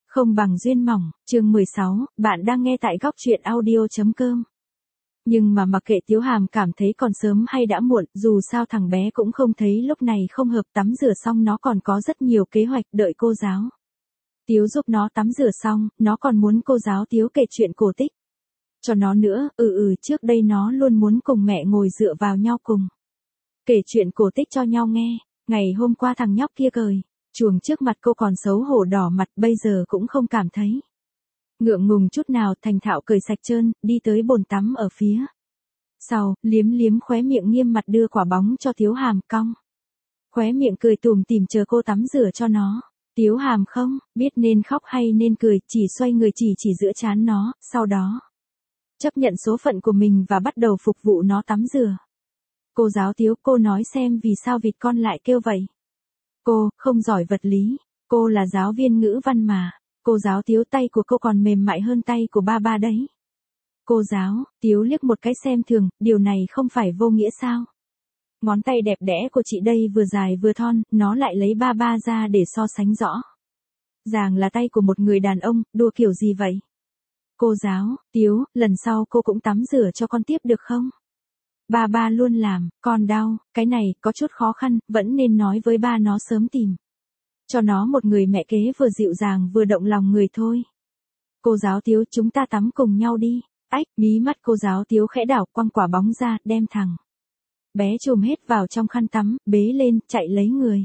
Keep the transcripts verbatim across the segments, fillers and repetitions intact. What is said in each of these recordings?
Không bằng duyên mỏng, chương mười sáu, bạn đang nghe tại góc truyện audio.com. Nhưng mà mặc kệ Tiếu Hàm cảm thấy còn sớm hay đã muộn, dù sao thằng bé cũng không thấy lúc này không hợp, tắm rửa xong nó còn có rất nhiều kế hoạch đợi cô giáo Tiếu giúp nó tắm rửa xong, nó còn muốn cô giáo Tiếu kể chuyện cổ tích cho nó nữa, ừ ừ trước đây nó luôn muốn cùng mẹ ngồi dựa vào nhau cùng kể chuyện cổ tích cho nhau nghe. Ngày hôm qua thằng nhóc kia cười chuồng trước mặt cô còn xấu hổ đỏ mặt, bây giờ cũng không cảm thấy ngượng ngùng chút nào, thành thạo cởi sạch trơn, đi tới bồn tắm ở phía sau, liếm liếm khóe miệng, nghiêm mặt đưa quả bóng cho Tiếu Hàm, cong khóe miệng cười tủm tỉm chờ cô tắm rửa cho nó. Tiếu Hàm không biết nên khóc hay nên cười, chỉ xoay người chỉ chỉ giữa trán nó, sau đó chấp nhận số phận của mình và bắt đầu phục vụ nó tắm rửa. Cô giáo Tiếu, cô nói xem vì sao vịt con lại kêu vậy. Cô không giỏi vật lý, cô là giáo viên ngữ văn mà. Cô giáo Tiếu, tay của cô còn mềm mại hơn tay của ba ba đấy. Cô giáo Tiếu liếc một cái xem thường, điều này không phải vô nghĩa sao? Ngón tay đẹp đẽ của chị đây vừa dài vừa thon, nó lại lấy ba ba ra để so sánh rõ ràng là tay của một người đàn ông, đùa kiểu gì vậy? Cô giáo Tiếu, lần sau cô cũng tắm rửa cho con tiếp được không? Ba ba luôn làm, con đau, cái này có chút khó khăn, vẫn nên nói với ba nó sớm tìm cho nó một người mẹ kế vừa dịu dàng vừa động lòng người thôi. Cô giáo Tiếu, chúng ta tắm cùng nhau đi. Ách, mí mắt cô giáo Tiếu khẽ đảo, quăng quả bóng ra, đem thằng bé chùm hết vào trong khăn tắm, bế lên, chạy lấy người.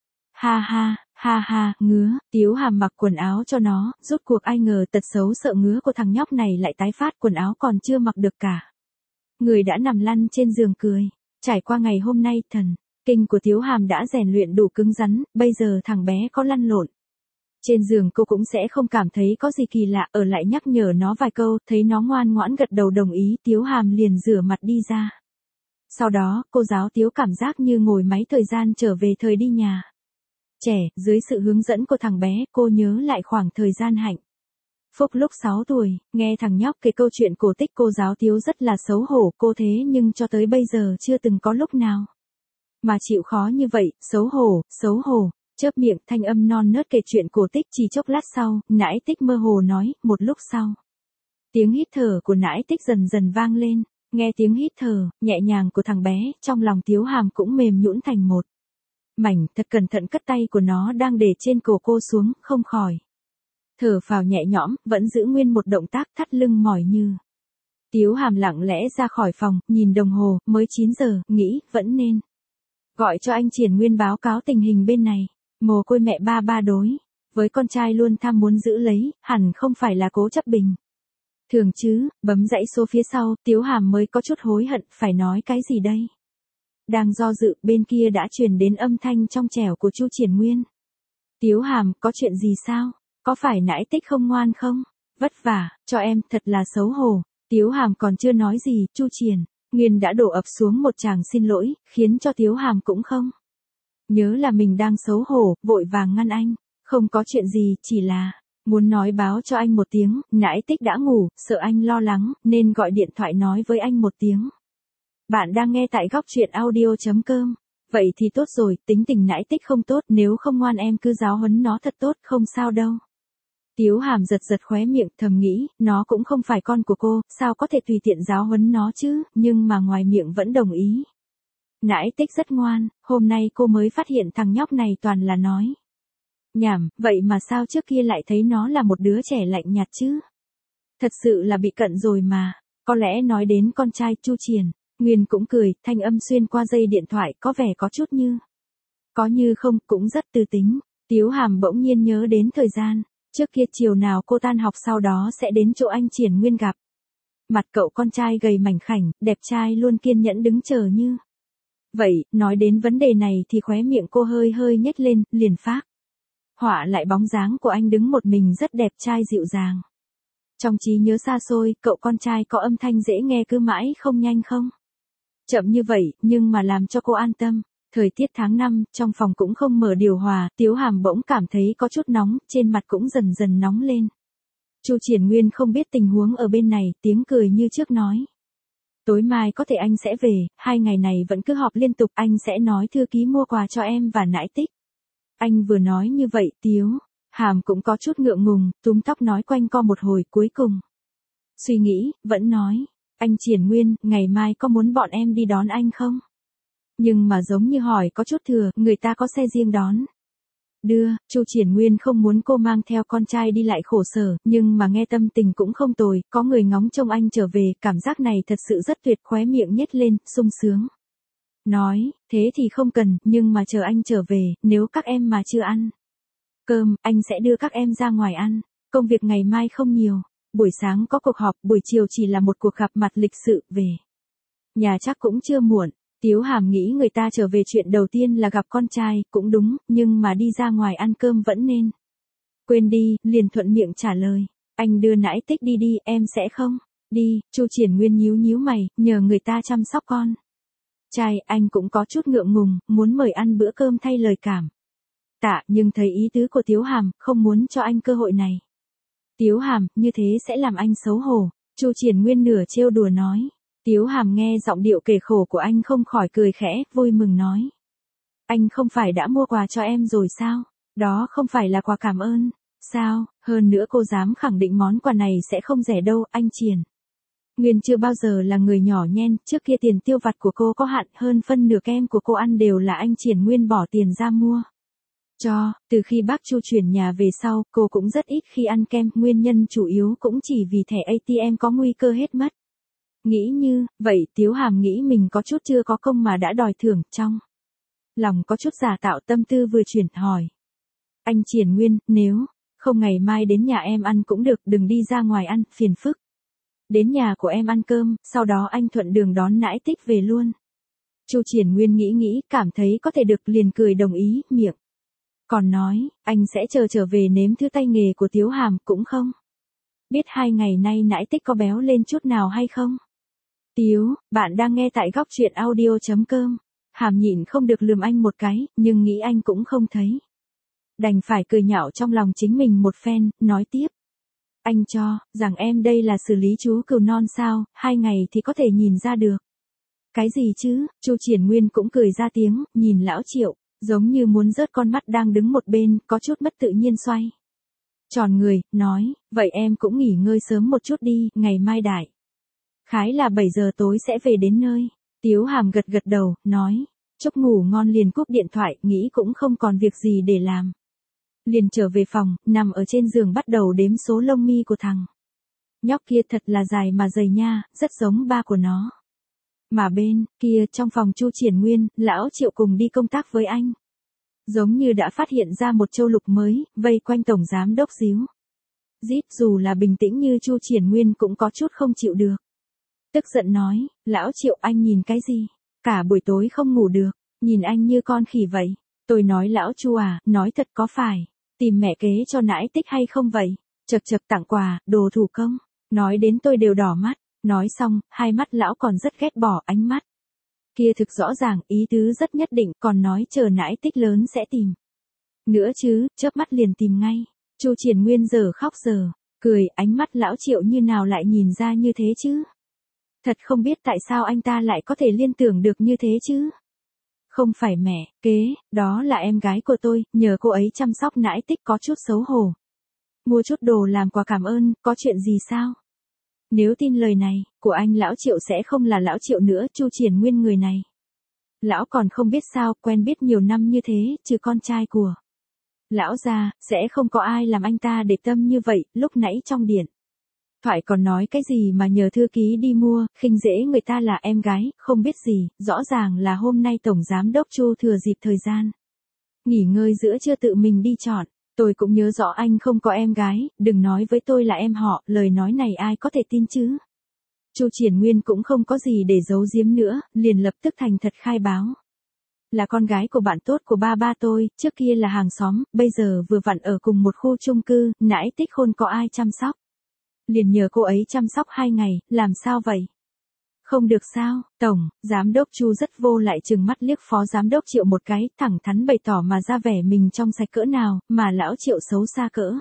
Ha ha, ha ha, ngứa. Tiếu Hàm mặc quần áo cho nó, rút cuộc ai ngờ tật xấu sợ ngứa của thằng nhóc này lại tái phát, quần áo còn chưa mặc được cả, người đã nằm lăn trên giường cười. Trải qua ngày hôm nay, thần kinh của Tiếu Hàm đã rèn luyện đủ cứng rắn, bây giờ thằng bé có lăn lộn trên giường cô cũng sẽ không cảm thấy có gì kỳ lạ, ở lại nhắc nhở nó vài câu, thấy nó ngoan ngoãn gật đầu đồng ý, Tiếu Hàm liền rửa mặt đi ra. Sau đó, cô giáo Tiếu cảm giác như ngồi máy thời gian trở về thời đi nhà trẻ, dưới sự hướng dẫn của thằng bé, cô nhớ lại khoảng thời gian hạnh phúc lúc sáu tuổi, nghe thằng nhóc kể câu chuyện cổ tích, cô giáo Tiếu rất là xấu hổ, cô thế nhưng cho tới bây giờ chưa từng có lúc nào mà chịu khó như vậy, xấu hổ, xấu hổ, chớp miệng, thanh âm non nớt kể chuyện cổ tích. Chỉ chốc lát sau, Nãi Tích mơ hồ nói, một lúc sau, tiếng hít thở của Nãi Tích dần dần vang lên, nghe tiếng hít thở nhẹ nhàng của thằng bé, trong lòng Tiếu Hàm cũng mềm nhũn thành một mảnh, thật cẩn thận cất tay của nó đang để trên cổ cô xuống, không khỏi thở phào nhẹ nhõm, vẫn giữ nguyên một động tác thắt lưng mỏi như. Tiếu Hàm lặng lẽ ra khỏi phòng, nhìn đồng hồ, mới chín giờ, nghĩ, vẫn nên gọi cho anh Triển Nguyên báo cáo tình hình bên này. Mồ côi mẹ ba ba đối với con trai luôn tham muốn giữ lấy, hẳn không phải là cố chấp bình thường chứ. Bấm dãy số phía sau, Tiếu Hàm mới có chút hối hận, phải nói cái gì đây? Đang do dự, bên kia đã truyền đến âm thanh trong trẻo của Chu Triển Nguyên. Tiếu Hàm, có chuyện gì sao? Có phải Nãi Tích không ngoan không? Vất vả cho em, thật là xấu hổ. Tiếu Hàm còn chưa nói gì, Chu Triển Nguyên đã đổ ập xuống một tràng xin lỗi, khiến cho Tiếu Hàm cũng không nhớ là mình đang xấu hổ, vội vàng ngăn anh. Không có chuyện gì, chỉ là muốn nói báo cho anh một tiếng, Nãi Tích đã ngủ, sợ anh lo lắng, nên gọi điện thoại nói với anh một tiếng. Bạn đang nghe tại góc truyện audio.com. Vậy thì tốt rồi, tính tình Nãi Tích không tốt, nếu không ngoan em cứ giáo huấn nó thật tốt, không sao đâu. Tiếu Hàm giật giật khóe miệng, thầm nghĩ, nó cũng không phải con của cô, sao có thể tùy tiện giáo huấn nó chứ, nhưng mà ngoài miệng vẫn đồng ý. Nãi Tích rất ngoan, hôm nay cô mới phát hiện thằng nhóc này toàn là nói nhảm, vậy mà sao trước kia lại thấy nó là một đứa trẻ lạnh nhạt chứ? Thật sự là bị cận rồi mà. Có lẽ nói đến con trai, Chu Triển Nguyên cũng cười, thanh âm xuyên qua dây điện thoại, có vẻ có chút như có như không, cũng rất tư tính. Tiếu Hàm bỗng nhiên nhớ đến thời gian trước kia, chiều nào cô tan học sau đó sẽ đến chỗ anh Triển Nguyên gặp mặt cậu con trai gầy mảnh khảnh, đẹp trai luôn kiên nhẫn đứng chờ như vậy. Nói đến vấn đề này thì khóe miệng cô hơi hơi nhếch lên, liền phác họa lại bóng dáng của anh đứng một mình rất đẹp trai dịu dàng. Trong trí nhớ xa xôi, cậu con trai có âm thanh dễ nghe cứ mãi không nhanh không chậm như vậy, nhưng mà làm cho cô an tâm. Thời tiết tháng năm, trong phòng cũng không mở điều hòa, Tiếu Hàm bỗng cảm thấy có chút nóng, trên mặt cũng dần dần nóng lên. Chu Triển Nguyên không biết tình huống ở bên này, tiếng cười như trước nói. Tối mai có thể anh sẽ về, hai ngày này vẫn cứ họp liên tục, anh sẽ nói thư ký mua quà cho em và Nãi Tích. Anh vừa nói như vậy, Tiếu Hàm cũng có chút ngượng ngùng, túm tóc nói quanh co một hồi cuối cùng. Suy nghĩ, vẫn nói, anh Triển Nguyên, ngày mai có muốn bọn em đi đón anh không? Nhưng mà giống như hỏi có chút thừa, người ta có xe riêng đón. Đưa, Chu Triển Nguyên không muốn cô mang theo con trai đi lại khổ sở, nhưng mà nghe tâm tình cũng không tồi, có người ngóng trông anh trở về, cảm giác này thật sự rất tuyệt, khóe miệng nhếch lên, sung sướng. Nói, thế thì không cần, nhưng mà chờ anh trở về, nếu các em mà chưa ăn cơm, anh sẽ đưa các em ra ngoài ăn. Công việc ngày mai không nhiều. Buổi sáng có cuộc họp, buổi chiều chỉ là một cuộc gặp mặt lịch sự, về nhà chắc cũng chưa muộn. Tiếu Hàm nghĩ người ta trở về chuyện đầu tiên là gặp con trai, cũng đúng, nhưng mà đi ra ngoài ăn cơm vẫn nên. Quên đi, liền thuận miệng trả lời. Anh đưa Nãi Tích đi đi, em sẽ không. Đi, Chu Triển Nguyên nhíu nhíu mày, nhờ người ta chăm sóc con trai, anh cũng có chút ngượng ngùng, muốn mời ăn bữa cơm thay lời cảm tạ, nhưng thấy ý tứ của Tiếu Hàm, không muốn cho anh cơ hội này. Tiếu Hàm, như thế sẽ làm anh xấu hổ. Chu Triển Nguyên nửa trêu đùa nói. Tiếu Hàm nghe giọng điệu kể khổ của anh không khỏi cười khẽ, vui mừng nói. Anh không phải đã mua quà cho em rồi sao? Đó không phải là quà cảm ơn, sao? Hơn nữa cô dám khẳng định món quà này sẽ không rẻ đâu, anh Triển Nguyên chưa bao giờ là người nhỏ nhen, trước kia tiền tiêu vặt của cô có hạn, hơn phân nửa kem của cô ăn đều là anh Triển Nguyên bỏ tiền ra mua. Cho, từ khi bác Chu chuyển nhà về sau, cô cũng rất ít khi ăn kem, nguyên nhân chủ yếu cũng chỉ vì thẻ a tê em có nguy cơ hết mất. Nghĩ như, vậy Tiếu Hàm nghĩ mình có chút chưa có công mà đã đòi thưởng, trong lòng có chút giả tạo, tâm tư vừa chuyển hỏi. Anh Triển Nguyên, nếu không ngày mai đến nhà em ăn cũng được, đừng đi ra ngoài ăn, phiền phức. Đến nhà của em ăn cơm, sau đó anh thuận đường đón Nãi Tích về luôn. Chu Triển Nguyên nghĩ nghĩ, cảm thấy có thể được liền cười đồng ý, miệng còn nói, anh sẽ chờ trở về nếm thứ tay nghề của Tiếu Hàm, cũng không biết hai ngày nay Nãi Tích có béo lên chút nào hay không. Tiếu, bạn đang nghe tại góc truyện audio.com. Hàm nhịn không được lườm anh một cái, nhưng nghĩ anh cũng không thấy. Đành phải cười nhạo trong lòng chính mình một phen, nói tiếp. Anh cho, rằng em đây là xử lý chú cừu non sao, hai ngày thì có thể nhìn ra được. Cái gì chứ, Chu Triển Nguyên cũng cười ra tiếng, nhìn lão Triệu, giống như muốn rớt con mắt đang đứng một bên, có chút mất tự nhiên xoay tròn người, nói, vậy em cũng nghỉ ngơi sớm một chút đi, ngày mai đại khái là bảy giờ tối sẽ về đến nơi. Tiếu Hàm gật gật đầu, nói, chúc ngủ ngon liền cúp điện thoại, nghĩ cũng không còn việc gì để làm. Liền trở về phòng, nằm ở trên giường bắt đầu đếm số lông mi của thằng nhóc kia, thật là dài mà dày nha, rất giống ba của nó. Mà bên kia, trong phòng Chu Triển Nguyên, lão Triệu cùng đi công tác với anh. Giống như đã phát hiện ra một châu lục mới, vây quanh tổng giám đốc díu dít, dù là bình tĩnh như Chu Triển Nguyên cũng có chút không chịu được. Tức giận nói, lão Triệu, anh nhìn cái gì? Cả buổi tối không ngủ được, nhìn anh như con khỉ vậy. Tôi nói lão Chu à, nói thật có phải tìm mẹ kế cho Nãi Tích hay không vậy? Chật chật, tặng quà, đồ thủ công. Nói đến tôi đều đỏ mắt. Nói xong, hai mắt lão còn rất ghét bỏ, ánh mắt kia thực rõ ràng, ý tứ rất nhất định, còn nói chờ Nãi Tích lớn sẽ tìm nữa chứ, chớp mắt liền tìm ngay. Chu Triển Nguyên giờ khóc giờ cười, ánh mắt lão Triệu như nào lại nhìn ra như thế chứ? Thật không biết tại sao anh ta lại có thể liên tưởng được như thế chứ? Không phải mẹ kế, đó là em gái của tôi, nhờ cô ấy chăm sóc Nãi Tích, có chút xấu hổ. Mua chút đồ làm quà cảm ơn, có chuyện gì sao? Nếu tin lời này của anh, lão Triệu sẽ không là lão Triệu nữa. Chu Triển Nguyên người này, lão còn không biết sao, quen biết nhiều năm như thế, trừ con trai của lão ra, sẽ không có ai làm anh ta để tâm như vậy. Lúc nãy trong điện thoại còn nói cái gì mà nhờ thư ký đi mua, khinh dễ người ta là em gái, không biết gì, rõ ràng là hôm nay tổng giám đốc Chu thừa dịp thời gian nghỉ ngơi giữa trưa tự mình đi chọn. Tôi cũng nhớ rõ anh không có em gái, đừng nói với tôi là em họ, lời nói này ai có thể tin chứ? Chu Triển Nguyên cũng không có gì để giấu giếm nữa, liền lập tức thành thật khai báo. Là con gái của bạn tốt của ba ba tôi, trước kia là hàng xóm, bây giờ vừa vặn ở cùng một khu chung cư, Nãi Tích hôn có ai chăm sóc. Liền nhờ cô ấy chăm sóc hai ngày, làm sao vậy? Không được sao? Tổng giám đốc Chu rất vô lại trừng mắt liếc phó giám đốc Triệu một cái, thẳng thắn bày tỏ mà ra vẻ mình trong sạch cỡ nào, mà lão Triệu xấu xa cỡ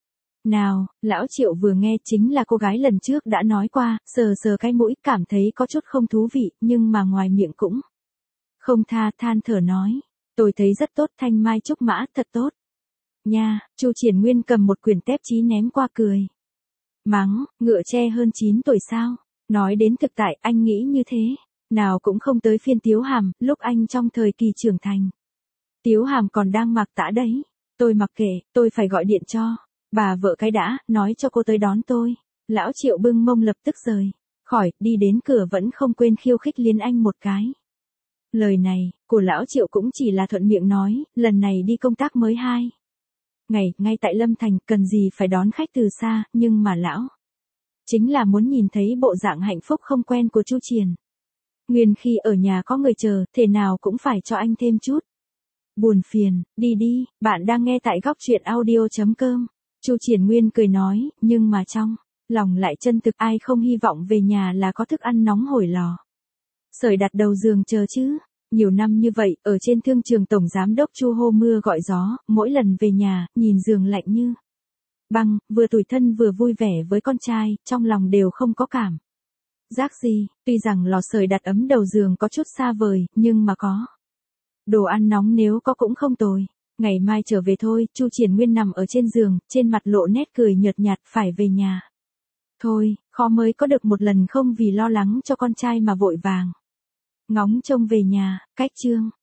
nào. Lão Triệu vừa nghe chính là cô gái lần trước đã nói qua, sờ sờ cái mũi, cảm thấy có chút không thú vị, nhưng mà ngoài miệng cũng không tha, than thở nói, tôi thấy rất tốt, thanh mai trúc mã, thật tốt. Nha, Chu Triển Nguyên cầm một quyển tép chí ném qua cười. Mắng, ngựa tre hơn chín tuổi sao? Nói đến thực tại anh nghĩ như thế. Nào cũng không tới phiên Tiếu Hàm, lúc anh trong thời kỳ trưởng thành. Tiếu Hàm còn đang mặc tã đấy. Tôi mặc kệ, tôi phải gọi điện cho bà vợ cái đã, nói cho cô tới đón tôi. Lão Triệu bưng mông lập tức rời khỏi, đi đến cửa vẫn không quên khiêu khích Liên Anh một cái. Lời này, của Lão Triệu cũng chỉ là thuận miệng nói, lần này đi công tác mới hai ngày, ngay tại Lâm Thành, cần gì phải đón khách từ xa, nhưng mà Lão chính là muốn nhìn thấy bộ dạng hạnh phúc không quen của Chu Triển Nguyên khi ở nhà có người chờ, thể nào cũng phải cho anh thêm chút buồn phiền. Đi đi, bạn đang nghe tại góc truyện audio chấm com. Chu Triển Nguyên cười nói, nhưng mà trong lòng lại chân thực, ai không hy vọng về nhà là có thức ăn nóng hổi lò sưởi đặt đầu giường chờ chứ. Nhiều năm như vậy, ở trên thương trường tổng giám đốc Chu hô mưa gọi gió, mỗi lần về nhà, nhìn giường lạnh như băng, vừa tủi thân vừa vui vẻ với con trai, trong lòng đều không có cảm giác gì. Tuy rằng lò sưởi đặt ấm đầu giường có chút xa vời, nhưng mà có đồ ăn nóng nếu có cũng không tồi. Ngày mai trở về thôi. Chu Triển Nguyên nằm ở trên giường, trên mặt lộ nét cười nhợt nhạt, phải về nhà thôi, khó mới có được một lần không vì lo lắng cho con trai mà vội vàng ngóng trông về nhà. Cách chương